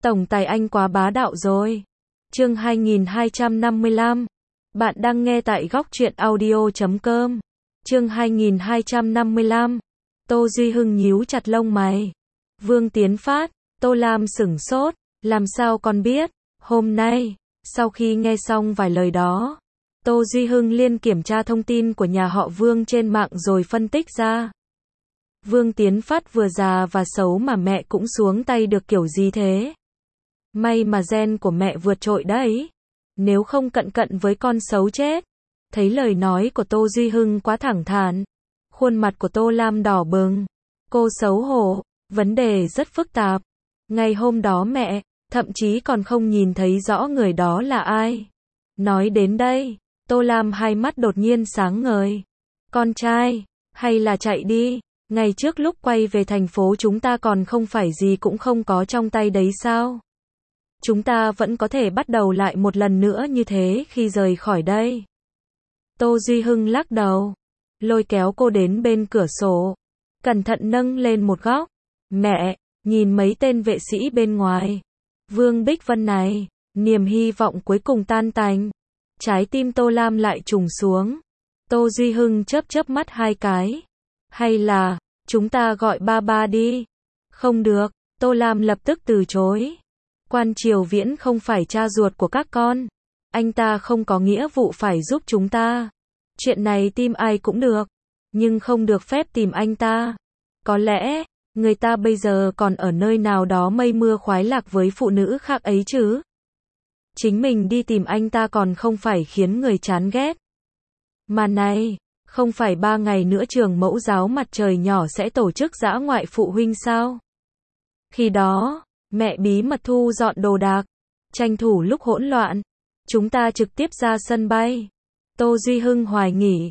Tổng tài anh quá bá đạo rồi. Chương 2255. Bạn đang nghe tại góc truyện audio.com. Chương 2255. Tô Duy Hưng nhíu chặt lông mày. Vương Tiến Phát, Tô Lam sửng sốt, làm sao con biết? Hôm nay, sau khi nghe xong vài lời đó, Tô Duy Hưng liên kiểm tra thông tin của nhà họ Vương trên mạng rồi phân tích ra. Vương Tiến Phát vừa già và xấu mà mẹ cũng xuống tay được kiểu gì thế? May mà gen của mẹ vượt trội đấy. Nếu không cận cận với con xấu chết. Thấy lời nói của Tô Duy Hưng quá thẳng thắn. Khuôn mặt của Tô Lam đỏ bừng. Cô xấu hổ. Vấn đề rất phức tạp. Ngày hôm đó mẹ, thậm chí còn không nhìn thấy rõ người đó là ai. Nói đến đây, Tô Lam hai mắt đột nhiên sáng ngời. Con trai, hay là chạy đi. Ngày trước lúc quay về thành phố chúng ta còn không phải gì cũng không có trong tay đấy sao? Chúng ta vẫn có thể bắt đầu lại một lần nữa như thế khi rời khỏi đây. Tô Duy Hưng lắc đầu, lôi kéo cô đến bên cửa sổ, cẩn thận nâng lên một góc. Mẹ, nhìn mấy tên vệ sĩ bên ngoài. Vương Bích Vân này, niềm hy vọng cuối cùng tan tành. Trái tim Tô Lam lại trùng xuống. Tô Duy Hưng chớp chớp mắt hai cái. Hay là, chúng ta gọi ba ba đi. Không được, Tô Lam lập tức từ chối. Quan Triều Viễn không phải cha ruột của các con. Anh ta không có nghĩa vụ phải giúp chúng ta. Chuyện này tìm ai cũng được. Nhưng không được phép tìm anh ta. Có lẽ, người ta bây giờ còn ở nơi nào đó mây mưa khoái lạc với phụ nữ khác ấy chứ. Chính mình đi tìm anh ta còn không phải khiến người chán ghét. Mà này, không phải 3 ngày nữa trường mẫu giáo mặt trời nhỏ sẽ tổ chức dã ngoại phụ huynh sao? Khi đó, mẹ bí mật thu dọn đồ đạc, tranh thủ lúc hỗn loạn, chúng ta trực tiếp ra sân bay. Tô Duy Hưng hoài nghỉ.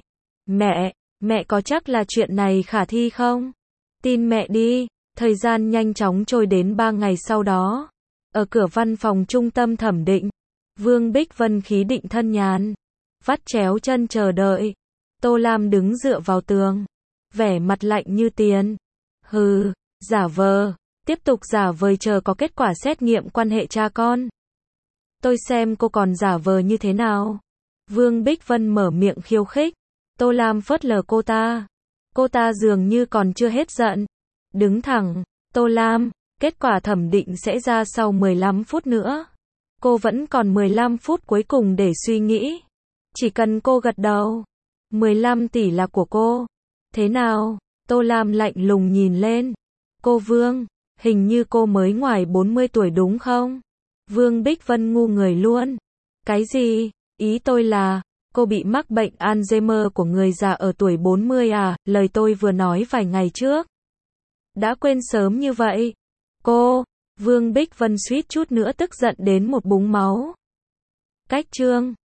Mẹ có chắc là chuyện này khả thi không? Tin mẹ đi. Thời gian nhanh chóng trôi đến 3 ngày sau đó. Ở cửa văn phòng trung tâm thẩm định, Vương Bích Vân khí định thân nhàn, vắt chéo chân chờ đợi. Tô Lam đứng dựa vào tường, vẻ mặt lạnh như tiền. Hừ, giả vờ. Tiếp tục giả vờ chờ có kết quả xét nghiệm quan hệ cha con. Tôi xem cô còn giả vờ như thế nào. Vương Bích Vân mở miệng khiêu khích. Tô Lam phớt lờ cô ta. Cô ta dường như còn chưa hết giận. Đứng thẳng. Tô Lam, kết quả thẩm định sẽ ra sau 15 phút nữa. Cô vẫn còn 15 phút cuối cùng để suy nghĩ. Chỉ cần cô gật đầu. 15 tỷ là của cô. Thế nào? Tô Lam lạnh lùng nhìn lên. Cô Vương. Hình như cô mới ngoài 40 tuổi đúng không? Vương Bích Vân ngu người luôn. Cái gì? Ý tôi là, cô bị mắc bệnh Alzheimer của người già ở tuổi 40 à? Lời tôi vừa nói vài ngày trước. Đã quên sớm như vậy. Cô, Vương Bích Vân suýt chút nữa tức giận đến một búng máu. Cách chương